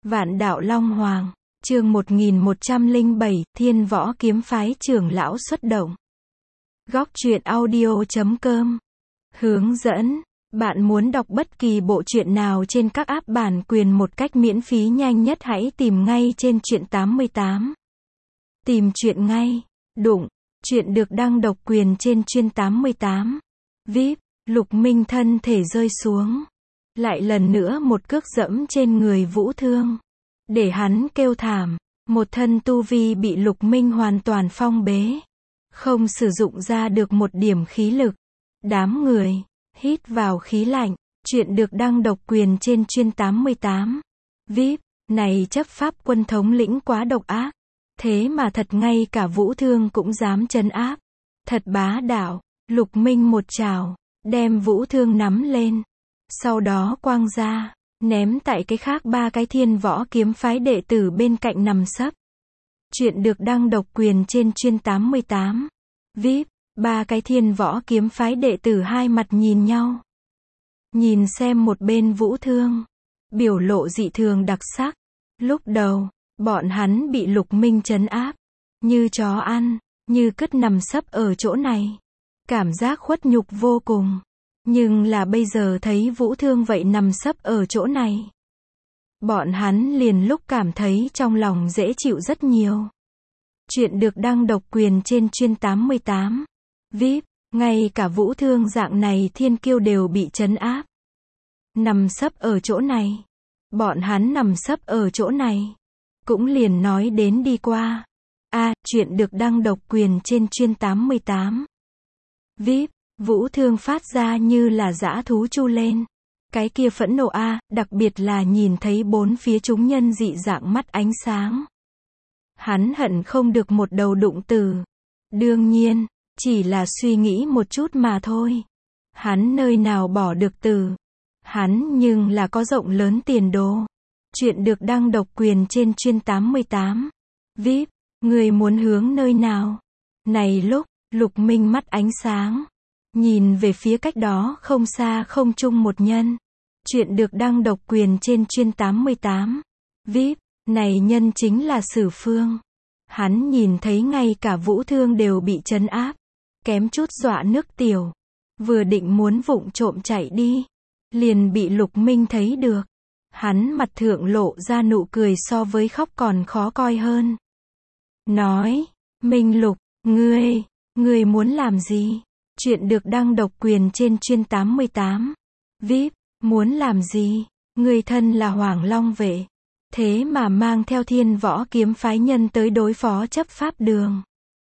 Vạn Đạo Long Hoàng, chương 1107, Thiên Võ Kiếm Phái trưởng lão xuất động. Góc truyện audio.com. Hướng dẫn. Bạn muốn đọc bất kỳ bộ truyện nào trên các app bản quyền một cách miễn phí nhanh nhất hãy tìm ngay trên truyện 88. Tìm truyện ngay. Đụng. Truyện được đăng độc quyền trên truyện 88. VIP. Lục Minh thân thể rơi xuống. Lại lần nữa một cước dẫm trên người Vũ Thương. Để hắn kêu thảm. Một thân tu vi bị Lục Minh hoàn toàn phong bế. Không sử dụng ra được một điểm khí lực. Đám người. Hít vào khí lạnh. Chuyện được đăng độc quyền trên truyện 88. VIP. Này chấp pháp quân thống lĩnh quá độc ác. Thế mà thật ngay cả Vũ Thương cũng dám trấn áp. Thật bá đạo. Lục Minh một trảo. Đem Vũ Thương nắm lên. Sau đó quang ra. Ném tại cái khác ba cái Thiên Võ Kiếm Phái đệ tử bên cạnh nằm sấp. Chuyện được đăng độc quyền trên truyện 88. VIP. Ba cái Thiên Võ Kiếm Phái đệ tử hai mặt nhìn nhau. Nhìn xem một bên Vũ Thương. Biểu lộ dị thường đặc sắc. Lúc đầu, bọn hắn bị Lục Minh trấn áp. Như chó ăn, như cứt nằm sấp ở chỗ này. Cảm giác khuất nhục vô cùng. Nhưng là bây giờ thấy Vũ Thương vậy nằm sấp ở chỗ này. Bọn hắn liền lúc cảm thấy trong lòng dễ chịu rất nhiều. Chuyện được đăng độc quyền trên truyện 88. VIP. Ngay cả Vũ Thương dạng này thiên kiêu đều bị trấn áp. Nằm sấp ở chỗ này. Bọn hắn nằm sấp ở chỗ này. Cũng liền nói đến đi qua. Chuyện được đăng độc quyền trên truyện 88. VIP. Vũ Thương phát ra như là dã thú chu lên. Cái kia phẫn nộ đặc biệt là nhìn thấy bốn phía chúng nhân dị dạng mắt ánh sáng. Hắn hận không được một đầu đụng từ. Đương nhiên, chỉ là suy nghĩ một chút mà thôi. Hắn nơi nào bỏ được từ. Hắn nhưng là có rộng lớn tiền đồ. Chuyện được đăng độc quyền trên truyện 88. VIP. Người muốn hướng nơi nào? Này lúc, Lục Minh mắt ánh sáng. Nhìn về phía cách đó không xa không trung một nhân. Chuyện được đăng độc quyền trên truyện 88. VIP. Này nhân chính là Sử Phương. Hắn nhìn thấy ngay cả Vũ Thương đều bị trấn áp. Kém chút dọa nước tiểu. Vừa định muốn vụng trộm chạy đi. Liền bị Lục Minh thấy được. Hắn mặt thượng lộ ra nụ cười so với khóc còn khó coi hơn. Nói. Minh Lục, ngươi muốn làm gì? Chuyện được đăng độc quyền trên truyện 88. VIP. Muốn làm gì? Người thân là Hoàng Long vệ. Thế mà mang theo Thiên Võ Kiếm Phái nhân tới đối phó chấp pháp đường.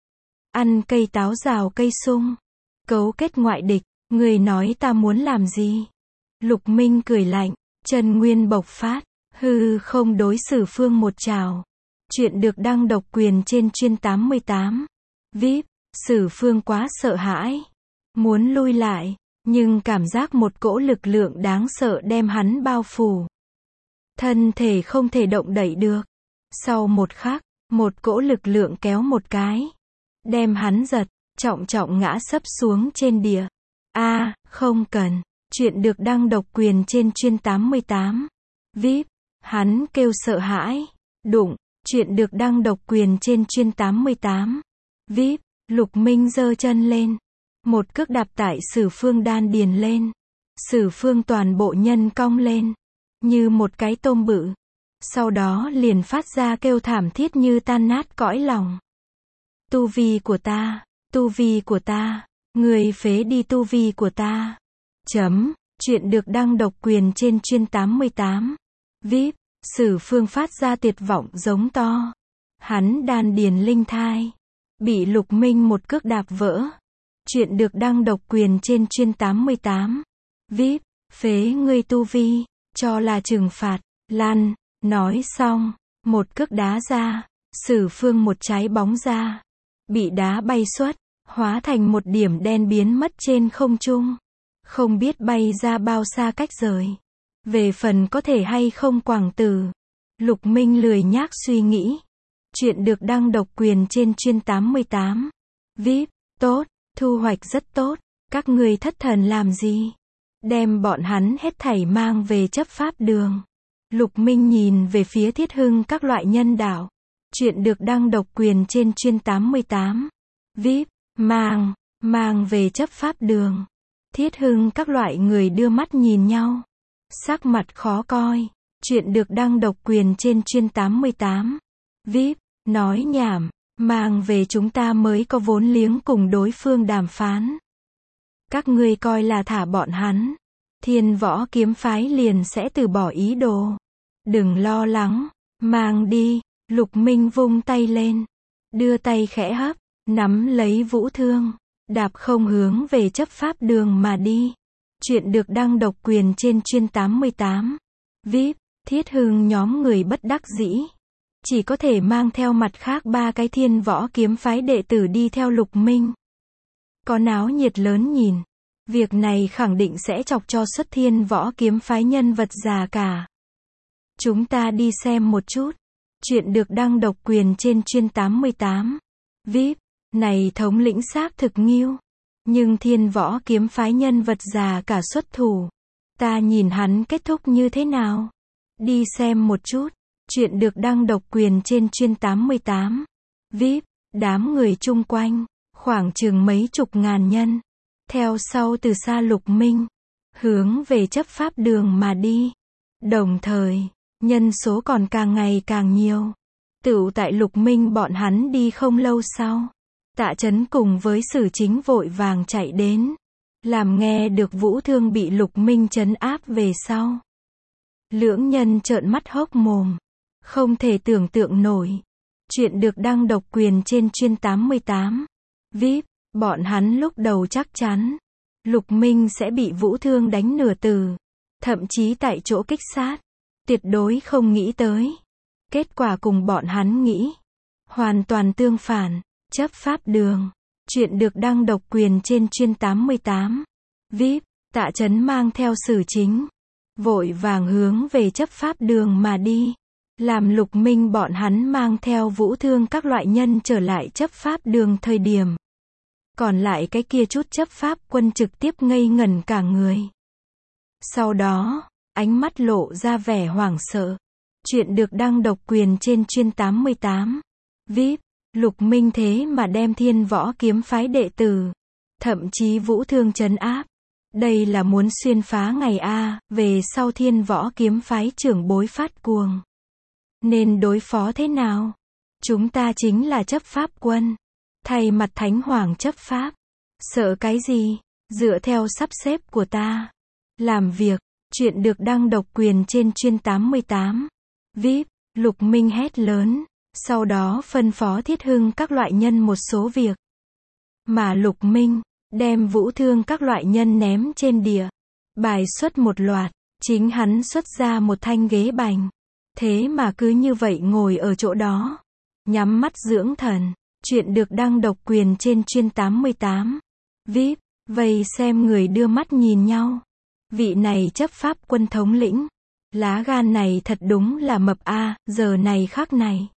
Ăn cây táo rào cây sung. Cấu kết ngoại địch. Người nói ta muốn làm gì? Lục Minh cười lạnh. Chân nguyên bộc phát. Hư không đối Sử Phương một trảo. Chuyện được đăng độc quyền trên truyện 88. VIP. Sử Phương quá sợ hãi. Muốn lui lại. Nhưng cảm giác một cỗ lực lượng đáng sợ đem hắn bao phủ. Thân thể không thể động đậy được. Sau một khắc, một cỗ lực lượng kéo một cái. Đem hắn giật, trọng trọng ngã sấp xuống trên địa. Không cần. Chuyện được đăng độc quyền trên truyện 88. VIP. Hắn kêu sợ hãi. Đụng. Chuyện được đăng độc quyền trên truyện 88. VIP. Lục Minh giơ chân lên. Một cước đạp tại Sử Phương đan điền lên. Sử Phương toàn bộ nhân cong lên. Như một cái tôm bự. Sau đó liền phát ra kêu thảm thiết như tan nát cõi lòng. Tu vi của ta. Người phế đi tu vi của ta. Chuyện được đăng độc quyền trên truyện 88. VIP. Sử Phương phát ra tuyệt vọng giống to. Hắn đan điền linh thai. Bị Lục Minh một cước đạp vỡ. Chuyện được đăng độc quyền trên truyện 88. VIP. Phế ngươi tu vi. Cho là trừng phạt. Lăn. Nói xong. Một cước đá ra. Sử Phương một trái bóng ra. Bị đá bay xuất. Hóa thành một điểm đen biến mất trên không trung. Không biết bay ra bao xa cách rời. Về phần có thể hay không quảng tử. Lục Minh lười nhác suy nghĩ. Chuyện được đăng độc quyền trên truyện 88. VIP. Tốt. Thu hoạch rất tốt. Các ngươi thất thần làm gì? Đem bọn hắn hết thảy mang về chấp pháp đường. Lục Minh nhìn về phía Thiết Hưng các loại nhân đạo. Chuyện được đăng độc quyền trên chuyên 88. VIP, mang về chấp pháp đường. Thiết Hưng các loại người đưa mắt nhìn nhau. Sắc mặt khó coi. Chuyện được đăng độc quyền trên chuyên 88. VIP, nói nhảm, mang về chúng ta mới có vốn liếng cùng đối phương đàm phán. Các ngươi coi là thả bọn hắn, Thiên Võ Kiếm Phái liền sẽ từ bỏ ý đồ. Đừng lo lắng, mang đi. Lục Minh vung tay lên, đưa tay khẽ hấp, nắm lấy Vũ Thương, đạp không hướng về chấp pháp đường mà đi. Chuyện được đăng độc quyền trên chuyên 88. VIP, Thiết Hưng nhóm người bất đắc dĩ, chỉ có thể mang theo mặt khác 3 cái Thiên Võ Kiếm Phái đệ tử đi theo Lục Minh. Có náo nhiệt lớn nhìn, việc này khẳng định sẽ chọc cho xuất Thiên Võ Kiếm Phái nhân vật già cả. Chúng ta đi xem một chút. Chuyện được đăng độc quyền trên chuyên 88. VIP, này thống lĩnh xác thực nghiêu, nhưng Thiên Võ Kiếm Phái nhân vật già cả xuất thủ, ta nhìn hắn kết thúc như thế nào. Đi xem một chút. Chuyện được đăng độc quyền trên chuyên 88. VIP, đám người chung quanh, khoảng chừng mấy chục ngàn nhân, theo sau từ xa Lục Minh, hướng về chấp pháp đường mà đi. Đồng thời, nhân số còn càng ngày càng nhiều. Tựu tại Lục Minh bọn hắn đi không lâu sau, Tạ Chấn cùng với Sử Chính vội vàng chạy đến, làm nghe được Vũ Thương bị Lục Minh trấn áp về sau. Lưỡng nhân trợn mắt hốc mồm, không thể tưởng tượng nổi. Chuyện được đăng độc quyền trên chuyên 88. VIP, bọn hắn lúc đầu chắc chắn Lục Minh sẽ bị Vũ Thương đánh nửa từ, thậm chí tại chỗ kích sát. Tuyệt đối không nghĩ tới. Kết quả cùng bọn hắn nghĩ hoàn toàn tương phản. Chấp pháp đường. Chuyện được đăng độc quyền trên chuyên 88. VIP, Tạ Chấn mang theo Sử Chính, vội vàng hướng về chấp pháp đường mà đi, làm Lục Minh bọn hắn mang theo Vũ Thương các loại nhân trở lại chấp pháp đường thời điểm. Còn lại cái kia chút chấp pháp quân trực tiếp ngây ngẩn cả người. Sau đó, ánh mắt lộ ra vẻ hoảng sợ. Chuyện được đăng độc quyền trên chuyên 88. VIP, Lục Minh thế mà đem Thiên Võ Kiếm Phái đệ tử, thậm chí Vũ Thương trấn áp. Đây là muốn xuyên phá ngày A, về sau Thiên Võ Kiếm Phái trưởng bối phát cuồng. Nên đối phó thế nào? Chúng ta chính là chấp pháp quân, thay mặt Thánh Hoàng chấp pháp. Sợ cái gì? Dựa theo sắp xếp của ta làm việc. Chuyện được đăng độc quyền trên chuyên 88. VIP, Lục Minh hét lớn, sau đó phân phó Thiết Hưng các loại nhân một số việc. Mà Lục Minh đem Vũ Thương các loại nhân ném trên địa, bài xuất một loạt, chính hắn xuất ra một thanh ghế bành. Thế mà cứ như vậy ngồi ở chỗ đó, nhắm mắt dưỡng thần. Chuyện được đăng độc quyền trên chuyên 88. VIP, vây xem người đưa mắt nhìn nhau. Vị này chấp pháp quân thống lĩnh, lá gan này thật đúng là mập a, giờ này khắc này.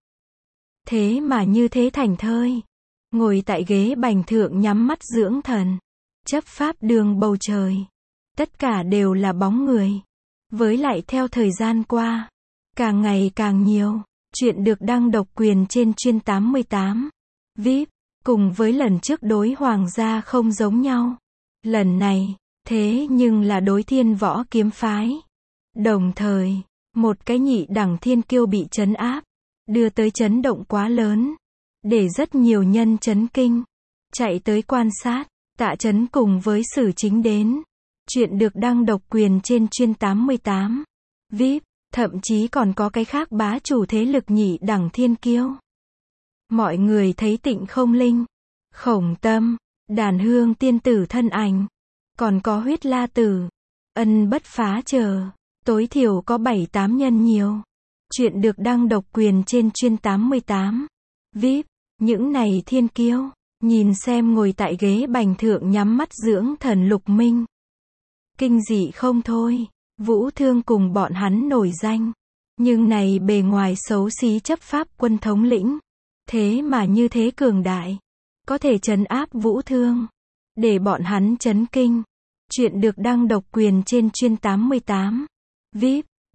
Thế mà như thế thành thơi, ngồi tại ghế bành thượng nhắm mắt dưỡng thần. Chấp pháp đường bầu trời, tất cả đều là bóng người. Với lại theo thời gian qua, càng ngày càng nhiều. Chuyện được đăng độc quyền trên chuyên 88. VIP, cùng với lần trước đối hoàng gia không giống nhau. Lần này, thế nhưng là đối Thiên Võ Kiếm Phái. Đồng thời, một cái nhị đẳng thiên kiêu bị trấn áp, đưa tới chấn động quá lớn, để rất nhiều nhân chấn kinh, chạy tới quan sát. Tạ Chấn cùng với Sử Chính đến. Chuyện được đăng độc quyền trên chuyên 88. VIP, thậm chí còn có cái khác bá chủ thế lực nhị đẳng thiên kiêu. Mọi người thấy Tịnh Không Linh, Khổng Tâm, Đàn Hương tiên tử thân ảnh, còn có Huyết La Tử, Ân Bất Phá chờ, tối thiểu có 7-8 nhân nhiều. Chuyện được đăng độc quyền trên chuyên 88. VIP, những này thiên kiêu, nhìn xem ngồi tại ghế bành thượng nhắm mắt dưỡng thần Lục Minh. Kinh dị không thôi. Vũ Thương cùng bọn hắn nổi danh, nhưng này bề ngoài xấu xí chấp pháp quân thống lĩnh, thế mà như thế cường đại, có thể trấn áp Vũ Thương, để bọn hắn chấn kinh. Chuyện được đăng độc quyền trên chuyên 88. VIP,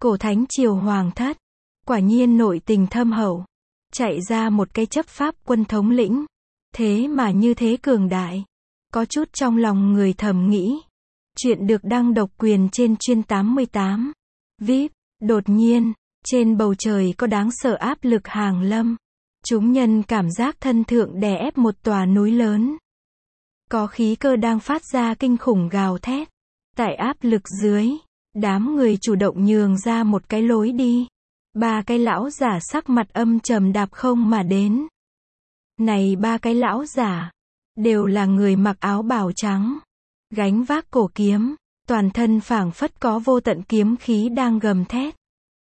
Cổ thánh triều hoàng thất. Quả nhiên nội tình thâm hậu. Chạy ra một cái chấp pháp quân thống lĩnh. Thế mà như thế cường đại. Có chút trong lòng người thầm nghĩ. Chuyện được đăng độc quyền trên chuyên 88. VIP. Đột nhiên, trên bầu trời có đáng sợ áp lực hàng lâm. Chúng nhân cảm giác thân thượng đè ép một tòa núi lớn. Có khí cơ đang phát ra kinh khủng gào thét. Tại áp lực dưới, đám người chủ động nhường ra một cái lối đi. 3 cái lão giả sắc mặt âm trầm đạp không mà đến. Này 3 cái lão giả, đều là người mặc áo bào trắng, gánh vác cổ kiếm, toàn thân phảng phất có vô tận kiếm khí đang gầm thét.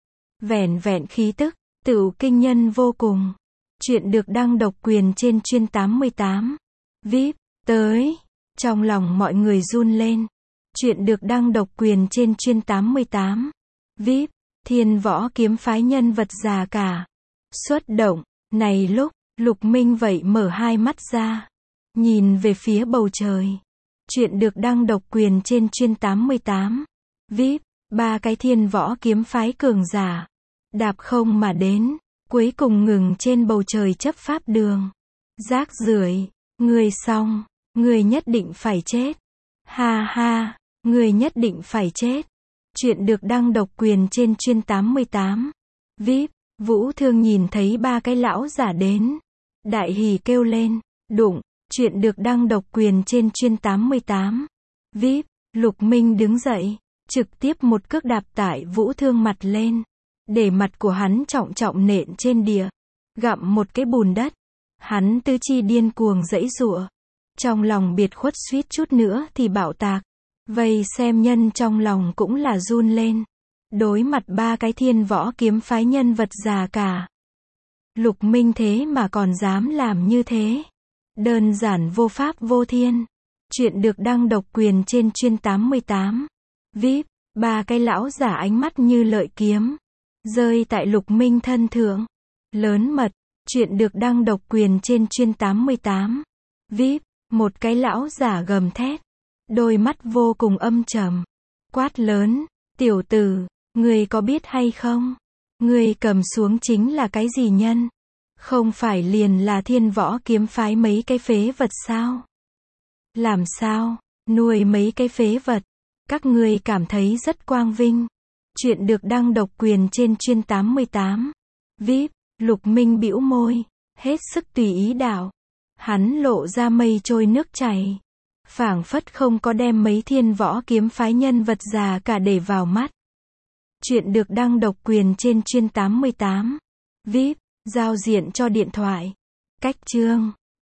Vẻn vẹn khí tức, tựu kinh nhân vô cùng. Chuyện được đăng độc quyền trên chuyên 88. VIP, tới. Trong lòng mọi người run lên. Chuyện được đăng độc quyền trên chuyên 88. VIP, Thiên Võ Kiếm Phái nhân vật già cả. Xuất động. Này lúc, Lục Minh vậy mở hai mắt ra. Nhìn về phía bầu trời. Chuyện được đăng độc quyền trên chuyên 88. VIP, 3 cái Thiên Võ Kiếm Phái cường giả. Đạp không mà đến. Cuối cùng ngừng trên bầu trời chấp pháp đường. Rác rưởi, ngươi xong, ngươi nhất định phải chết. Ha ha, ngươi nhất định phải chết. Chuyện được đăng độc quyền trên chuyên 88. VIP, Vũ Thương nhìn thấy 3 cái lão giả đến. Đại hỉ kêu lên, đụng. Chuyện được đăng độc quyền trên chuyên 88. VIP, Lục Minh đứng dậy, trực tiếp một cước đạp tại Vũ Thương mặt lên. Để mặt của hắn trọng trọng nện trên địa. Gặm một cái bùn đất. Hắn tứ chi điên cuồng giãy giụa. Trong lòng biệt khuất suýt chút nữa thì bạo tạc. Vây xem nhân trong lòng cũng là run lên. Đối mặt 3 cái Thiên Võ Kiếm Phái nhân vật già cả. Lục Minh thế mà còn dám làm như thế. Đơn giản vô pháp vô thiên. Chuyện được đăng độc quyền trên chuyên 88. VIP, 3 cái lão giả ánh mắt như lợi kiếm. Rơi tại Lục Minh thân thượng. Lớn mật. Chuyện được đăng độc quyền trên chuyên 88. VIP, một cái lão giả gầm thét. Đôi mắt vô cùng âm trầm. Quát lớn. Tiểu tử, ngươi có biết hay không? Ngươi cầm xuống chính là cái gì nhân? Không phải liền là Thiên Võ Kiếm Phái mấy cái phế vật sao? Làm sao? Nuôi mấy cái phế vật. Các ngươi cảm thấy rất quang vinh. Chuyện được đăng độc quyền trên chuyên 88. VIP, Lục Minh bĩu môi. Hết sức tùy ý đạo. Hắn lộ ra mây trôi nước chảy. Phảng phất không có đem mấy Thiên Võ Kiếm Phái nhân vật già cả để vào mắt. Chuyện được đăng độc quyền trên chuyên 88. VIP, giao diện cho điện thoại. Cách chương.